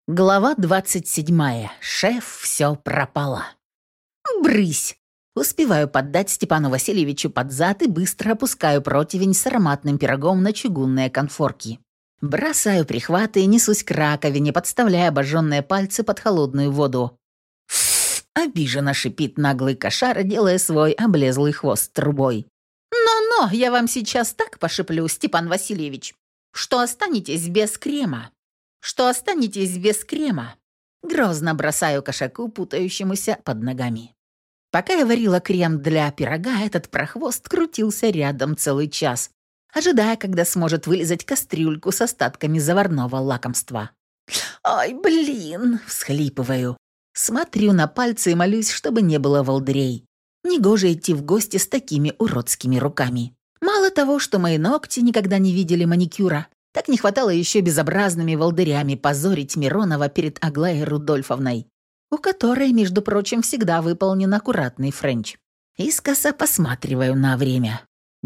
Глава 27. Шеф, все пропало. Брысь! Успеваю поддать Степану Васильевичу под зад и быстро опускаю противень с ароматным пирогом на чугунные конфорки. Бросаю прихваты и несусь к раковине, подставляя обожженные пальцы под холодную воду. «Фф!» — обиженно шипит наглый кошара, делая свой облезлый хвост трубой. «Но-но, я вам сейчас так пошиплю, Степан Васильевич, что останетесь без крема. Грозно бросаю кошаку, путающемуся под ногами. Пока я варила крем для пирога, этот прохвост крутился рядом целый час, ожидая, когда сможет вылизать кастрюльку с остатками заварного лакомства. «Ой, блин!» — всхлипываю. Смотрю на пальцы и молюсь, чтобы не было волдырей. Негоже идти в гости с такими уродскими руками. Мало того, что мои ногти никогда не видели маникюра, так не хватало еще безобразными волдырями позорить Миронова перед Аглаей Рудольфовной, у которой, между прочим, всегда выполнен аккуратный френч. Искоса посматриваю на время.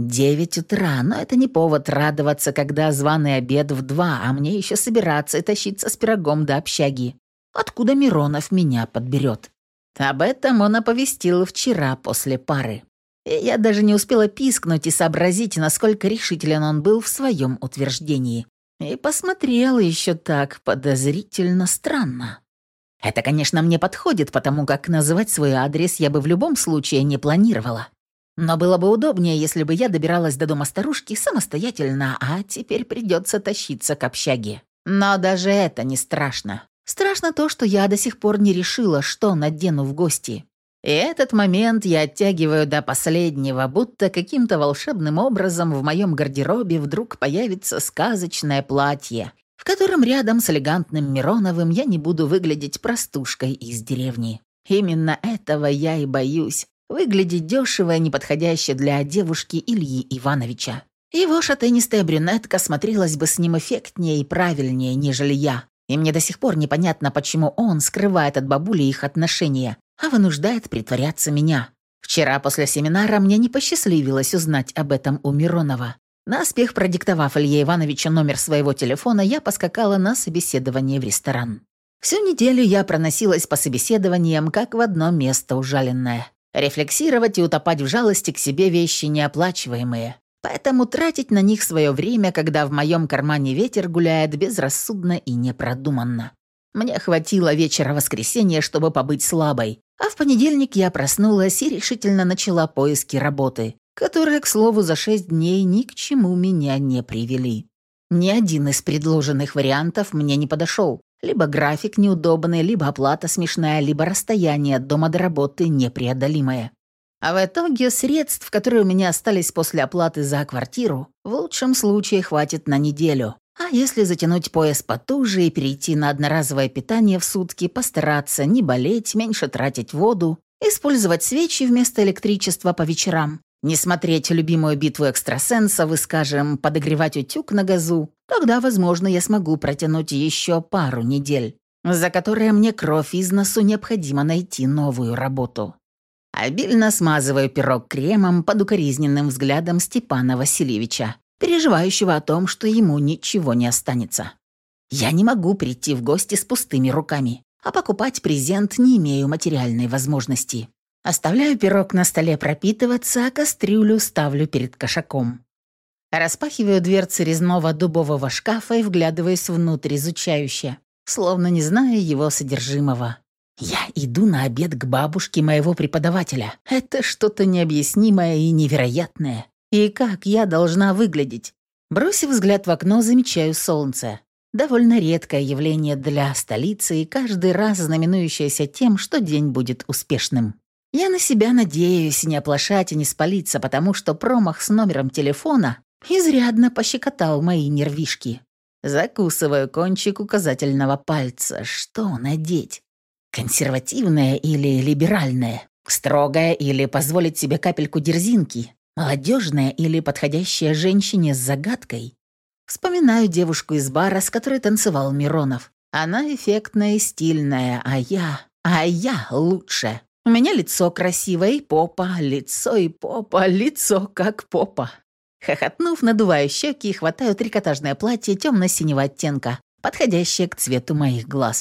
9 утра, но это не повод радоваться, когда званый обед в 2, а мне еще собираться и тащиться с пирогом до общаги, откуда Миронов меня подберет. Об этом он оповестил вчера после пары. И я даже не успела пискнуть и сообразить, насколько решителен он был в своем утверждении. И посмотрел еще так подозрительно странно. Это, конечно, мне подходит, потому как называть свой адрес я бы в любом случае не планировала. Но было бы удобнее, если бы я добиралась до дома старушки самостоятельно, а теперь придется тащиться к общаге. Но даже это не страшно. Страшно то, что я до сих пор не решила, что надену в гости. И этот момент я оттягиваю до последнего, будто каким-то волшебным образом в моем гардеробе вдруг появится сказочное платье, в котором рядом с элегантным Мироновым я не буду выглядеть простушкой из деревни. Именно этого я и боюсь. Выглядеть дешево и неподходяще для девушки Ильи Ивановича. Его шатенистая брюнетка смотрелась бы с ним эффектнее и правильнее, нежели я. И мне до сих пор непонятно, почему он скрывает от бабули их отношения, а вынуждает притворяться меня. Вчера после семинара мне не посчастливилось узнать об этом у Миронова. Наспех продиктовав Илье Ивановичу номер своего телефона, я поскакала на собеседование в ресторан. Всю неделю я проносилась по собеседованиям, как в одно место ужаленное. Рефлексировать и утопать в жалости к себе вещи неоплачиваемые. Поэтому тратить на них свое время, когда в моем кармане ветер гуляет, безрассудно и непродуманно. Мне хватило вечера воскресенья, чтобы побыть слабой, а в понедельник я проснулась и решительно начала поиски работы, которые, к слову, за 6 дней ни к чему меня не привели. Ни один из предложенных вариантов мне не подошел. Либо график неудобный, либо оплата смешная, либо расстояние от дома до работы непреодолимое. А в итоге средств, которые у меня остались после оплаты за квартиру, в лучшем случае хватит на неделю. А если затянуть пояс потуже и перейти на одноразовое питание в сутки, постараться не болеть, меньше тратить воду, использовать свечи вместо электричества по вечерам, не смотреть любимую битву экстрасенсов и, скажем, подогревать утюг на газу, тогда, возможно, я смогу протянуть еще пару недель, за которые мне кровь из носу необходимо найти новую работу. Обильно смазываю пирог кремом под укоризненным взглядом Степана Васильевича, переживающего о том, что ему ничего не останется. Я не могу прийти в гости с пустыми руками, а покупать презент не имею материальной возможности. Оставляю пирог на столе пропитываться, а кастрюлю ставлю перед кошаком. Распахиваю дверцы резного дубового шкафа и вглядываюсь внутрь изучающе, словно не зная его содержимого. Я иду на обед к бабушке моего преподавателя. Это что-то необъяснимое и невероятное. И как я должна выглядеть? Бросив взгляд в окно, замечаю солнце. Довольно редкое явление для столицы и каждый раз знаменующееся тем, что день будет успешным. Я на себя надеюсь не оплошать и не спалиться, потому что промах с номером телефона изрядно пощекотал мои нервишки. Закусываю кончик указательного пальца. Что надеть? Консервативное или либеральное? Строгое или позволить себе капельку дерзинки? Молодежная или подходящая женщине с загадкой? Вспоминаю девушку из бара, с которой танцевал Миронов. Она эффектная и стильная, а я лучше. У меня лицо красивое и попа, лицо и попа, лицо как попа. Хохотнув, надуваю щеки и хватаю трикотажное платье темно-синего оттенка, подходящее к цвету моих глаз.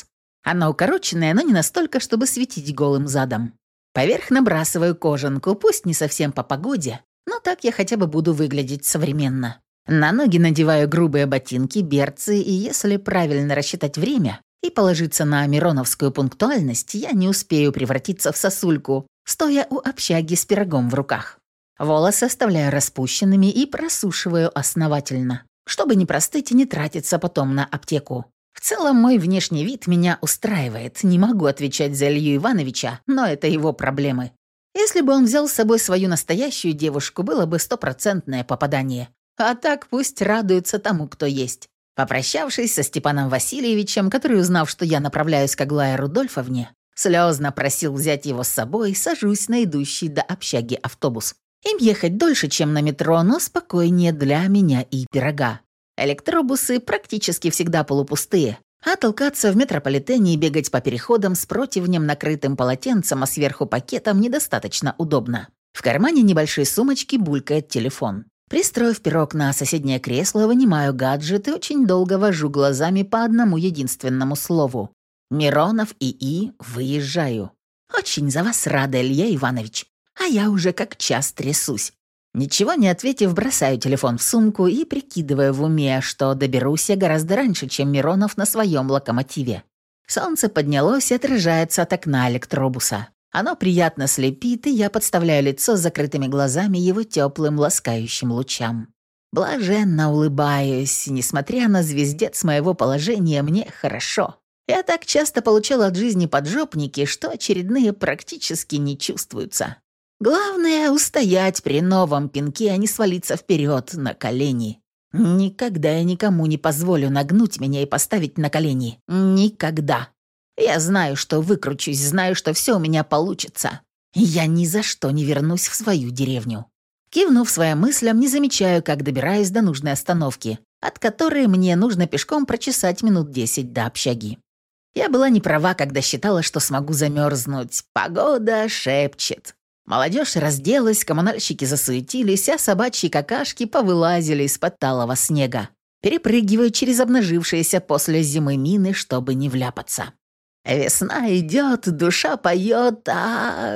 Она укороченная, но не настолько, чтобы светить голым задом. Поверх набрасываю кожанку, пусть не совсем по погоде, но так я хотя бы буду выглядеть современно. На ноги надеваю грубые ботинки, берцы, и если правильно рассчитать время и положиться на мироновскую пунктуальность, я не успею превратиться в сосульку, стоя у общаги с пирогом в руках. Волосы оставляю распущенными и просушиваю основательно, чтобы не простыть и не тратиться потом на аптеку. В целом, мой внешний вид меня устраивает. Не могу отвечать за Илью Ивановича, но это его проблемы. Если бы он взял с собой свою настоящую девушку, было бы стопроцентное попадание. А так пусть радуется тому, кто есть. Попрощавшись со Степаном Васильевичем, который, узнав, что я направляюсь к Аглае Рудольфовне, слезно просил взять его с собой, сажусь на идущий до общаги автобус. Им ехать дольше, чем на метро, но спокойнее для меня и пирога. Электробусы практически всегда полупустые, а толкаться в метрополитене и бегать по переходам с противнем, накрытым полотенцем, а сверху пакетом недостаточно удобно. В кармане небольшой сумочки булькает телефон. Пристроив пирог на соседнее кресло, вынимаю гаджет и очень долго вожу глазами по одному единственному слову. Миронов ИИ, выезжаю. Очень за вас рада, Илья Иванович. А я уже как час трясусь. Ничего не ответив, бросаю телефон в сумку и прикидываю в уме, что доберусь я гораздо раньше, чем Миронов на своем локомотиве. Солнце поднялось и отражается от окна электробуса. Оно приятно слепит, и я подставляю лицо с закрытыми глазами его теплым ласкающим лучам. Блаженно улыбаюсь, несмотря на звездец моего положения, мне хорошо. Я так часто получала от жизни поджопники, что очередные практически не чувствуются. Главное — устоять при новом пинке, а не свалиться вперед на колени. Никогда я никому не позволю нагнуть меня и поставить на колени. Никогда. Я знаю, что выкручусь, знаю, что все у меня получится. Я ни за что не вернусь в свою деревню. Кивнув своим мыслям, не замечаю, как добираюсь до нужной остановки, от которой мне нужно пешком прочесать минут 10 до общаги. Я была не права, когда считала, что смогу замерзнуть. Погода шепчет. Молодежь разделась, коммунальщики засуетились, а собачьи какашки повылазили из-под талого снега, перепрыгивая через обнажившиеся после зимы мины, чтобы не вляпаться. Весна идет, душа поет, а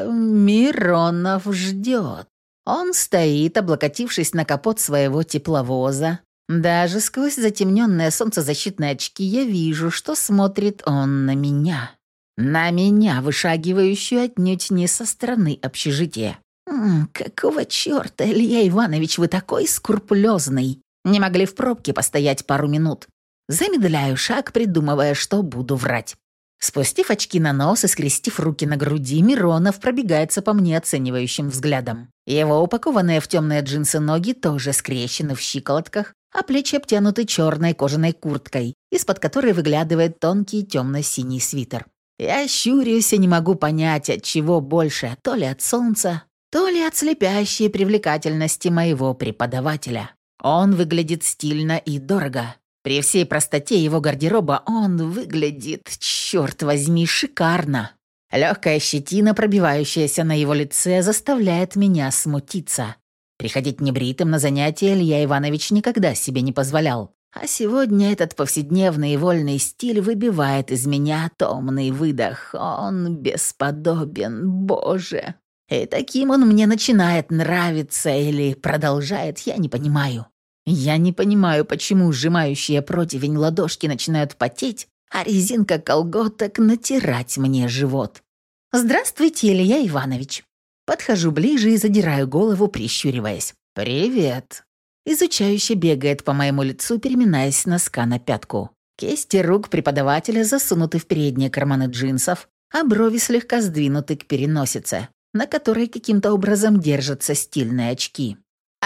Миронов ждет. Он стоит, облокотившись на капот своего тепловоза. Даже сквозь затемненные солнцезащитные очки я вижу, что смотрит он на меня. На меня, вышагивающую отнюдь не со стороны общежития. Какого черта, Илья Иванович, вы такой скрупулезный? Не могли в пробке постоять пару минут. Замедляю шаг, придумывая, что буду врать. Спустив очки на нос и скрестив руки на груди, Миронов пробегается по мне оценивающим взглядом. Его упакованные в темные джинсы ноги тоже скрещены в щиколотках, а плечи обтянуты черной кожаной курткой, из-под которой выглядывает тонкий темно-синий свитер. Я щурюсь и не могу понять, от чего больше, то ли от солнца, то ли от слепящей привлекательности моего преподавателя. Он выглядит стильно и дорого. При всей простоте его гардероба он выглядит, черт возьми, шикарно. Легкая щетина, пробивающаяся на его лице, заставляет меня смутиться. Приходить небритым на занятия Илья Иванович никогда себе не позволял. А сегодня этот повседневный и вольный стиль выбивает из меня томный выдох. Он бесподобен, боже. И таким он мне начинает нравиться или продолжает, я не понимаю. Я не понимаю, почему сжимающие противень ладошки начинают потеть, а резинка колготок натирать мне живот. «Здравствуйте, Илья Иванович». Подхожу ближе и задираю голову, прищуриваясь. «Привет». Изучающе бегает по моему лицу, переминаясь с носка на пятку. Кисти рук преподавателя засунуты в передние карманы джинсов, а брови слегка сдвинуты к переносице, на которой каким-то образом держатся стильные очки.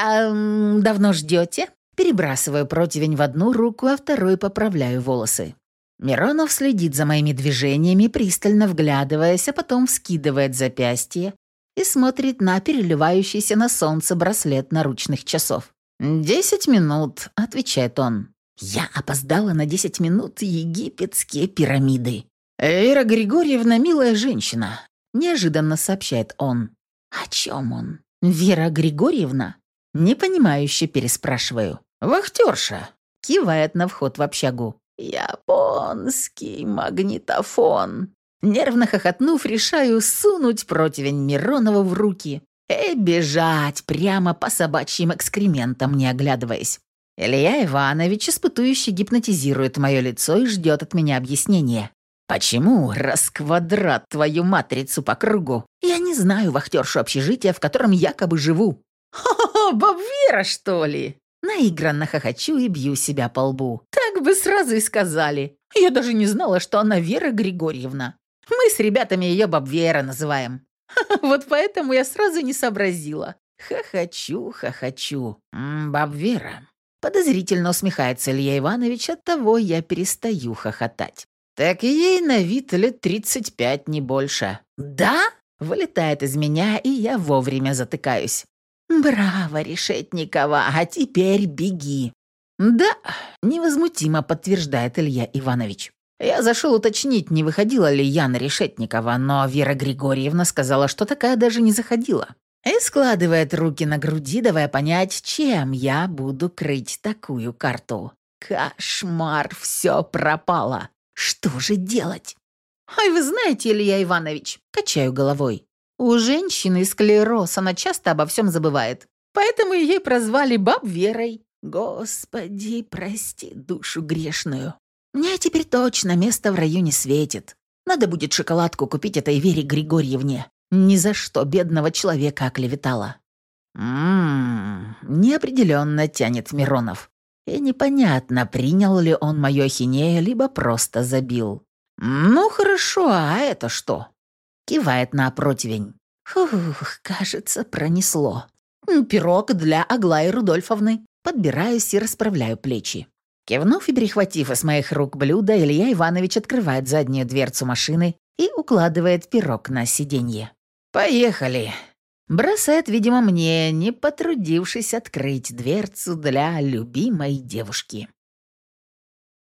Давно ждете?» Перебрасываю противень в одну руку, а второй поправляю волосы. Миронов следит за моими движениями, пристально вглядываясь, а потом вскидывает запястье и смотрит на переливающийся на солнце браслет наручных часов. 10 минут», — отвечает он. «Я опоздала на 10 минут, египетские пирамиды». «Вера Григорьевна милая женщина», — неожиданно сообщает он. «О чем он? Вера Григорьевна?» Непонимающе переспрашиваю. «Вахтерша», — кивает на вход в общагу. Японский магнитофон. Нервно хохотнув, решаю сунуть противень Миронова в руки и бежать прямо по собачьим экскрементам, не оглядываясь. Илья Иванович, испытующий, гипнотизирует мое лицо и ждет от меня объяснения. Почему расквадрат твою матрицу по кругу? Я не знаю вахтершу общежития, в котором якобы живу. «Хо-хо-хо, Бабвера, что ли?» Наигранно хохочу и бью себя по лбу. Так бы сразу и сказали. Я даже не знала, что она Вера Григорьевна. Мы с ребятами ее Бабвера называем. Вот поэтому я сразу не сообразила. Хохочу. Бабвера. Подозрительно усмехается Илья Иванович, оттого я перестаю хохотать. Так ей на вид лет 35, не больше. «Да?» — вылетает из меня, и я вовремя затыкаюсь. «Браво, Решетникова, а теперь беги». «Да», — невозмутимо подтверждает Илья Иванович. Я зашел уточнить, не выходила ли Яна Решетникова, но Вера Григорьевна сказала, что такая даже не заходила. И складывает руки на груди, давая понять, чем я буду крыть такую карту. Кошмар, все пропало. Что же делать? «Ай, вы знаете, Илья Иванович», — качаю головой, «у женщины склероз, она часто обо всем забывает. Поэтому ей прозвали Бабверой. Господи, прости душу грешную. Мне теперь точно место в раю не светит. Надо будет шоколадку купить этой Вере Григорьевне. Ни за что бедного человека оклеветала». Неопределенно тянет Миронов. И непонятно, принял ли он мою ахинею, либо просто забил. «Ну хорошо, а это что?» Кивает на противень. Фух, кажется, пронесло. «Пирог для Аглаи Рудольфовны». Подбираюсь и расправляю плечи. Кивнув и перехватив из моих рук блюдо, Илья Иванович открывает заднюю дверцу машины и укладывает пирог на сиденье. «Поехали!» Бросает, видимо, мне, не потрудившись открыть дверцу для любимой девушки.